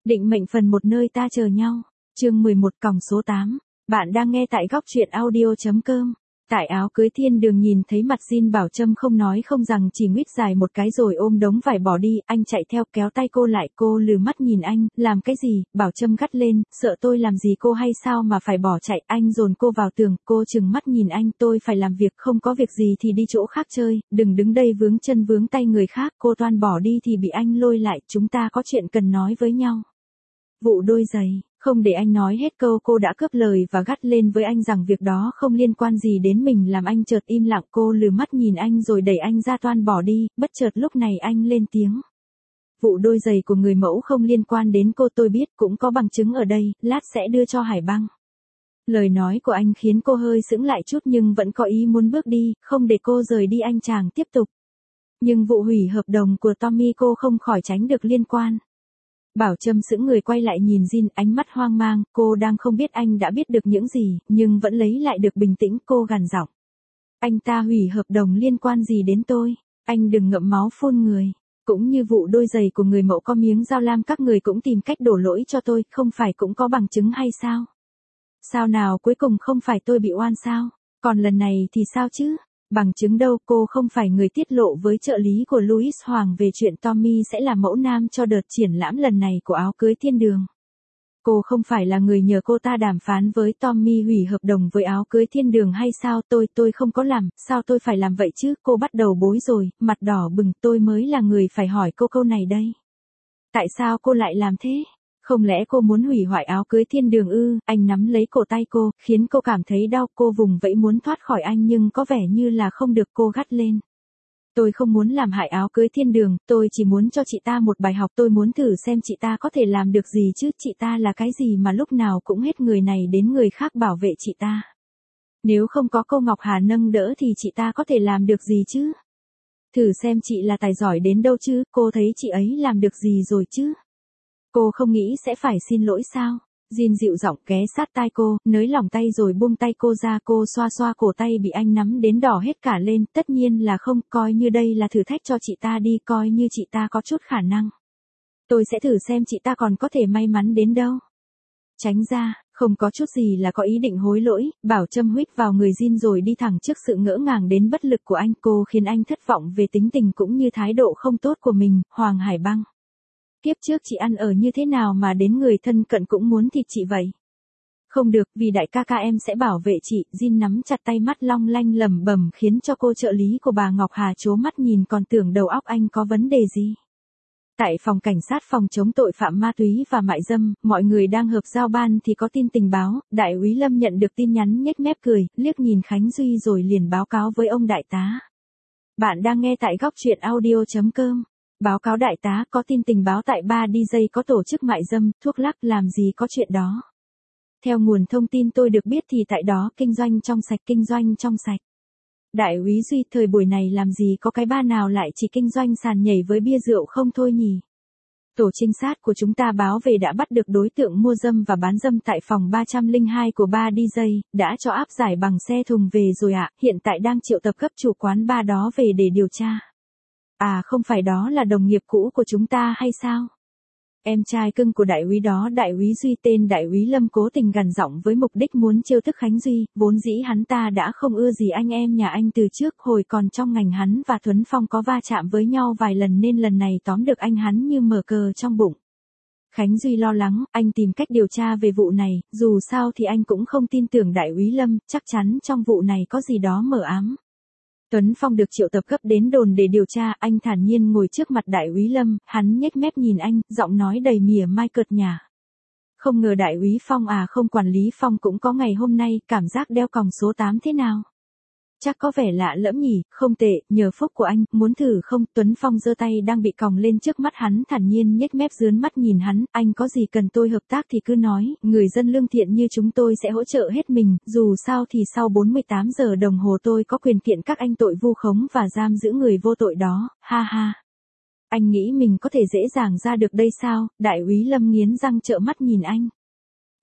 Định mệnh phần một nơi ta chờ nhau. Chương 11 còng số 8. Bạn đang nghe tại góc truyện audio.com. Tại áo cưới thiên đường nhìn thấy mặt Jin Bảo Trâm không nói không rằng chỉ nguyết dài một cái rồi ôm đống vải bỏ đi, anh chạy theo kéo tay cô lại, cô lừ mắt nhìn anh, làm cái gì, Bảo Trâm gắt lên, sợ tôi làm gì cô hay sao mà phải bỏ chạy, anh dồn cô vào tường, cô trừng mắt nhìn anh, tôi phải làm việc, không có việc gì thì đi chỗ khác chơi, đừng đứng đây vướng chân vướng tay người khác, cô toan bỏ đi thì bị anh lôi lại, chúng ta có chuyện cần nói với nhau. Vụ đôi giày. Không để anh nói hết câu cô đã cướp lời và gắt lên với anh rằng việc đó không liên quan gì đến mình làm anh chợt im lặng cô lừ mắt nhìn anh rồi đẩy anh ra toan bỏ đi, bất chợt lúc này anh lên tiếng. Vụ đôi giày của người mẫu không liên quan đến cô tôi biết cũng có bằng chứng ở đây, lát sẽ đưa cho Hải Băng. Lời nói của anh khiến cô hơi sững lại chút nhưng vẫn có ý muốn bước đi, không để cô rời đi anh chàng tiếp tục. Nhưng vụ hủy hợp đồng của Tommy cô không khỏi tránh được liên quan. Bảo Trâm sững người quay lại nhìn Jin, ánh mắt hoang mang, cô đang không biết anh đã biết được những gì, nhưng vẫn lấy lại được bình tĩnh, cô gằn giọng. Anh ta hủy hợp đồng liên quan gì đến tôi, anh đừng ngậm máu phun người, cũng như vụ đôi giày của người mẫu có miếng dao lam các người cũng tìm cách đổ lỗi cho tôi, không phải cũng có bằng chứng hay sao? Sao nào cuối cùng không phải tôi bị oan sao, còn lần này thì sao chứ? Bằng chứng đâu, cô không phải người tiết lộ với trợ lý của Louis Hoàng về chuyện Tommy sẽ là mẫu nam cho đợt triển lãm lần này của áo cưới thiên đường. Cô không phải là người nhờ cô ta đàm phán với Tommy hủy hợp đồng với áo cưới thiên đường hay sao, tôi không có làm, sao tôi phải làm vậy chứ, cô bắt đầu bối rồi, mặt đỏ bừng, tôi mới là người phải hỏi cô câu này đây. Tại sao cô lại làm thế? Không lẽ cô muốn hủy hoại áo cưới thiên đường ư? Anh nắm lấy cổ tay cô, khiến cô cảm thấy đau, cô vùng vẫy muốn thoát khỏi anh nhưng có vẻ như là không được, cô gắt lên. Tôi không muốn làm hại áo cưới thiên đường, tôi chỉ muốn cho chị ta một bài học, tôi muốn thử xem chị ta có thể làm được gì chứ, chị ta là cái gì mà lúc nào cũng hết người này đến người khác bảo vệ chị ta. Nếu không có cô Ngọc Hà nâng đỡ thì chị ta có thể làm được gì chứ? Thử xem chị là tài giỏi đến đâu chứ, cô thấy chị ấy làm được gì rồi chứ? Cô không nghĩ sẽ phải xin lỗi sao? Jin dịu giọng ghé sát tai cô, nới lỏng tay rồi buông tay cô ra, cô xoa xoa cổ tay bị anh nắm đến đỏ hết cả lên, tất nhiên là không, coi như đây là thử thách cho chị ta đi, coi như chị ta có chút khả năng. Tôi sẽ thử xem chị ta còn có thể may mắn đến đâu. Tránh ra, không có chút gì là có ý định hối lỗi, Bảo Trâm huých vào người Jin rồi đi thẳng trước sự ngỡ ngàng đến bất lực của anh, cô khiến anh thất vọng về tính tình cũng như thái độ không tốt của mình, Hoàng Hải Băng. Kiếp trước chị ăn ở như thế nào mà đến người thân cận cũng muốn thịt chị vậy? Không được, vì đại ca ca em sẽ bảo vệ chị, Jin nắm chặt tay mắt long lanh lẩm bẩm khiến cho cô trợ lý của bà Ngọc Hà trố mắt nhìn còn tưởng đầu óc anh có vấn đề gì. Tại phòng cảnh sát phòng chống tội phạm ma túy và mại dâm, mọi người đang họp giao ban thì có tin tình báo, Đại úy Lâm nhận được tin nhắn nhếch mép cười, liếc nhìn Khánh Duy rồi liền báo cáo với ông đại tá. Bạn đang nghe tại góc truyện audio.com. Báo cáo đại tá, có tin tình báo tại ba DJ có tổ chức mại dâm, thuốc lắc, làm gì có chuyện đó. Theo nguồn thông tin tôi được biết thì tại đó kinh doanh trong sạch. Đại úy Duy, thời buổi này làm gì có cái ba nào lại chỉ kinh doanh sàn nhảy với bia rượu không thôi nhỉ? Tổ trinh sát của chúng ta báo về đã bắt được đối tượng mua dâm và bán dâm tại phòng 302 của ba DJ, đã cho áp giải bằng xe thùng về rồi ạ, hiện tại đang triệu tập cấp chủ quán bar đó về để điều tra. À không phải đó là đồng nghiệp cũ của chúng ta hay sao? Em trai cưng của đại úy đó, Đại úy Duy, tên Đại úy Lâm cố tình gằn giọng với mục đích muốn trêu tức Khánh Duy, vốn dĩ hắn ta đã không ưa gì anh em nhà anh từ trước, hồi còn trong ngành hắn và Thuấn Phong có va chạm với nhau vài lần nên lần này tóm được anh hắn như mở cờ trong bụng. Khánh Duy lo lắng, anh tìm cách điều tra về vụ này, dù sao thì anh cũng không tin tưởng Đại úy Lâm, chắc chắn trong vụ này có gì đó mờ ám. Tuấn Phong được triệu tập cấp đến đồn để điều tra, anh thản nhiên ngồi trước mặt Đại úy Lâm, hắn nhếch mép nhìn anh, giọng nói đầy mỉa mai cợt nhả. Không ngờ Đại úy Phong không, quản lý Phong cũng có ngày hôm nay, cảm giác đeo còng số 8 thế nào? Chắc có vẻ lạ lẫm nhỉ, không tệ, nhờ phúc của anh, muốn thử không? Tuấn Phong giơ tay đang bị còng lên trước mắt hắn, thản nhiên nhếch mép dướn mắt nhìn hắn, anh có gì cần tôi hợp tác thì cứ nói, người dân lương thiện như chúng tôi sẽ hỗ trợ hết mình, dù sao thì sau 48 giờ đồng hồ tôi có quyền kiện các anh tội vu khống và giam giữ người vô tội đó, ha ha. Anh nghĩ mình có thể dễ dàng ra được đây sao? Đại úy Lâm nghiến răng trợn mắt nhìn anh.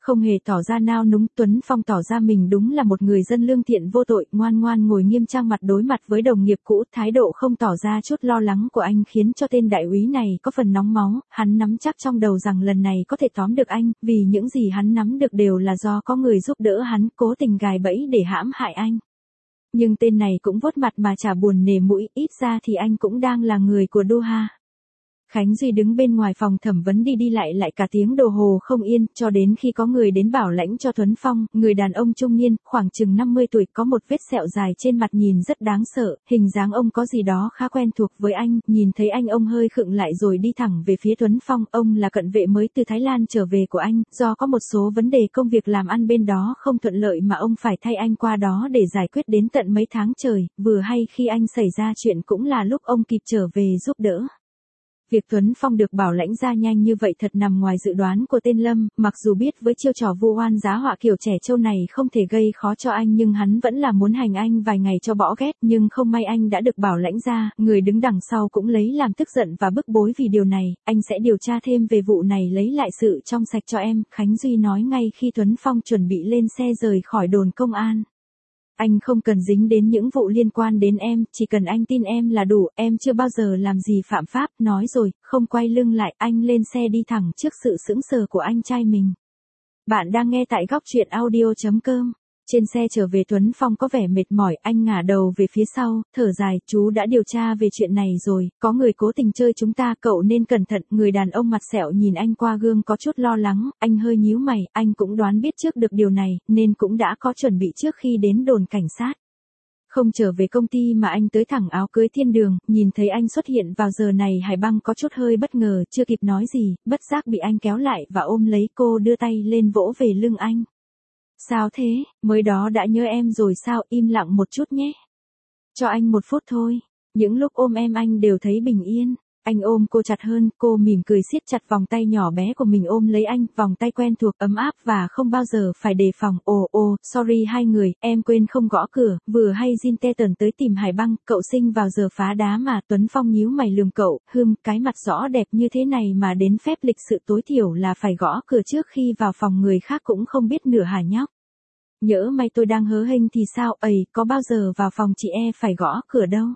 Không hề tỏ ra nao núng, Tuấn Phong tỏ ra mình đúng là một người dân lương thiện vô tội, ngoan ngoan ngồi nghiêm trang mặt đối mặt với đồng nghiệp cũ, thái độ không tỏ ra chút lo lắng của anh khiến cho tên đại úy này có phần nóng máu, hắn nắm chắc trong đầu rằng lần này có thể tóm được anh, vì những gì hắn nắm được đều là do có người giúp đỡ hắn, cố tình gài bẫy để hãm hại anh. Nhưng tên này cũng vuốt mặt mà chả buồn nể mũi, ít ra thì anh cũng đang là người của Doha. Khánh Duy đứng bên ngoài phòng thẩm vấn đi lại cả tiếng đồng hồ không yên, cho đến khi có người đến bảo lãnh cho Tuấn Phong, người đàn ông trung niên, khoảng chừng 50 tuổi, có một vết sẹo dài trên mặt nhìn rất đáng sợ, hình dáng ông có gì đó khá quen thuộc với anh, nhìn thấy anh ông hơi khựng lại rồi đi thẳng về phía Tuấn Phong, ông là cận vệ mới từ Thái Lan trở về của anh, do có một số vấn đề công việc làm ăn bên đó không thuận lợi mà ông phải thay anh qua đó để giải quyết đến tận mấy tháng trời, vừa hay khi anh xảy ra chuyện cũng là lúc ông kịp trở về giúp đỡ. Việc Tuấn Phong được bảo lãnh ra nhanh như vậy thật nằm ngoài dự đoán của tên Lâm, mặc dù biết với chiêu trò vu oan giá họa kiểu trẻ trâu này không thể gây khó cho anh nhưng hắn vẫn là muốn hành anh vài ngày cho bỏ ghét, nhưng không may anh đã được bảo lãnh ra, người đứng đằng sau cũng lấy làm tức giận và bức bối vì điều này, anh sẽ điều tra thêm về vụ này lấy lại sự trong sạch cho em, Khánh Duy nói ngay khi Tuấn Phong chuẩn bị lên xe rời khỏi đồn công an. Anh không cần dính đến những vụ liên quan đến em, chỉ cần anh tin em là đủ, em chưa bao giờ làm gì phạm pháp, nói rồi, không quay lưng lại, anh lên xe đi thẳng trước sự sững sờ của anh trai mình. Bạn đang nghe tại góc truyện audio.com. Trên xe trở về Tuấn Phong có vẻ mệt mỏi, anh ngả đầu về phía sau, thở dài, chú đã điều tra về chuyện này rồi, có người cố tình chơi chúng ta, cậu nên cẩn thận, người đàn ông mặt sẹo nhìn anh qua gương có chút lo lắng, anh hơi nhíu mày, anh cũng đoán biết trước được điều này, nên cũng đã có chuẩn bị trước khi đến đồn cảnh sát. Không trở về công ty mà anh tới thẳng áo cưới thiên đường, nhìn thấy anh xuất hiện vào giờ này Hải Băng có chút hơi bất ngờ, chưa kịp nói gì, bất giác bị anh kéo lại và ôm lấy cô đưa tay lên vỗ về lưng anh. Sao thế, mới đó đã nhớ em rồi sao, im lặng một chút nhé. Cho anh 1 phút thôi, những lúc ôm em anh đều thấy bình yên. Anh ôm cô chặt hơn, cô mỉm cười siết chặt vòng tay nhỏ bé của mình ôm lấy anh, vòng tay quen thuộc ấm áp và không bao giờ phải đề phòng. Sorry hai người, em quên không gõ cửa, vừa hay Jin Teton tới tìm Hải Băng, cậu sinh vào giờ phá đá mà. Tuấn Phong nhíu mày lườm cậu, cái mặt rõ đẹp như thế này mà đến phép lịch sự tối thiểu là phải gõ cửa trước khi vào phòng người khác cũng không biết nửa hả nhóc. Nhỡ may tôi đang hớ hênh thì sao, có bao giờ vào phòng chị phải gõ cửa đâu.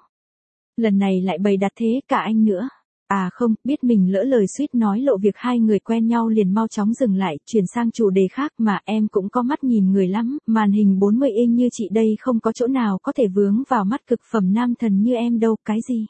Lần này lại bày đặt thế cả anh nữa. À không, biết mình lỡ lời suýt nói lộ việc hai người quen nhau liền mau chóng dừng lại, chuyển sang chủ đề khác mà em cũng có mắt nhìn người lắm, màn hình 40 inch như chị đây không có chỗ nào có thể vướng vào mắt cực phẩm nam thần như em đâu, cái gì.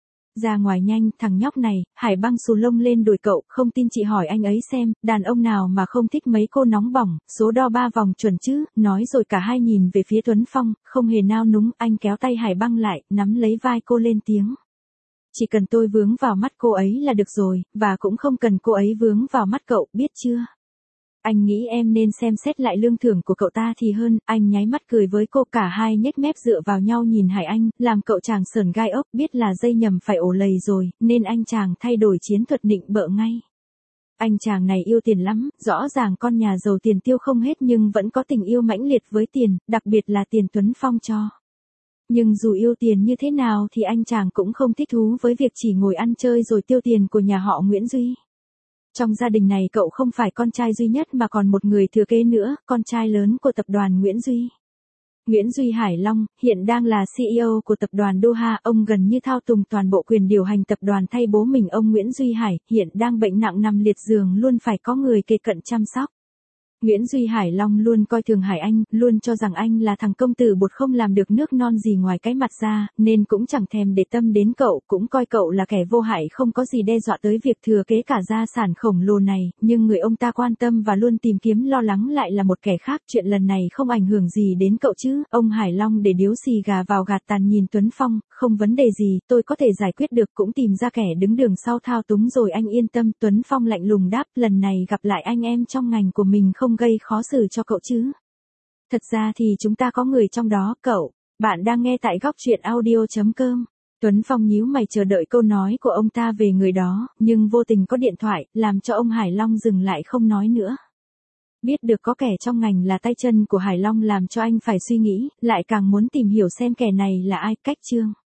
Ra ngoài nhanh, thằng nhóc này, Hải Băng xù lông lên đùi cậu, không tin chị hỏi anh ấy xem, đàn ông nào mà không thích mấy cô nóng bỏng, số đo 3 vòng chuẩn chứ, nói rồi cả hai nhìn về phía Tuấn Phong, không hề nao núng, anh kéo tay Hải Băng lại, nắm lấy vai cô lên tiếng. Chỉ cần tôi vướng vào mắt cô ấy là được rồi, và cũng không cần cô ấy vướng vào mắt cậu, biết chưa? Anh nghĩ em nên xem xét lại lương thưởng của cậu ta thì hơn, anh nháy mắt cười với cô, cả hai nhếch mép dựa vào nhau nhìn Hải Anh, làm cậu chàng sởn gai ốc, biết là dây nhầm phải ổ lầy rồi, nên anh chàng thay đổi chiến thuật nịnh bợ ngay. Anh chàng này yêu tiền lắm, rõ ràng con nhà giàu tiền tiêu không hết nhưng vẫn có tình yêu mãnh liệt với tiền, đặc biệt là tiền Tuấn Phong cho. Nhưng dù yêu tiền như thế nào thì anh chàng cũng không thích thú với việc chỉ ngồi ăn chơi rồi tiêu tiền của nhà họ Nguyễn Duy. Trong gia đình này cậu không phải con trai duy nhất mà còn một người thừa kế nữa, con trai lớn của tập đoàn Nguyễn Duy. Nguyễn Duy Hải Long, hiện đang là CEO của tập đoàn Doha, ông gần như thao túng toàn bộ quyền điều hành tập đoàn thay bố mình. Ông Nguyễn Duy Hải, hiện đang bệnh nặng nằm liệt giường luôn phải có người kề cận chăm sóc. Nguyễn Duy Hải Long luôn coi thường Hải Anh, luôn cho rằng anh là thằng công tử bột không làm được nước non gì ngoài cái mặt ra, nên cũng chẳng thèm để tâm đến cậu, cũng coi cậu là kẻ vô hại không có gì đe dọa tới việc thừa kế cả gia sản khổng lồ này, nhưng người ông ta quan tâm và luôn tìm kiếm lo lắng lại là một kẻ khác, chuyện lần này không ảnh hưởng gì đến cậu chứ. Ông Hải Long để điếu xì gà vào gạt tàn nhìn Tuấn Phong, không vấn đề gì, tôi có thể giải quyết được, cũng tìm ra kẻ đứng đường sau thao túng rồi, anh yên tâm. Tuấn Phong lạnh lùng đáp, lần này gặp lại anh em trong ngành của mình không gây khó xử cho cậu chứ. Thật ra thì chúng ta có người trong đó, cậu. Bạn đang nghe tại góc truyện audio.com. Tuấn Phong nhíu mày chờ đợi câu nói của ông ta về người đó, nhưng vô tình có điện thoại, làm cho ông Hải Long dừng lại không nói nữa. Biết được có kẻ trong ngành là tay chân của Hải Long làm cho anh phải suy nghĩ, lại càng muốn tìm hiểu xem kẻ này là ai. Cách chương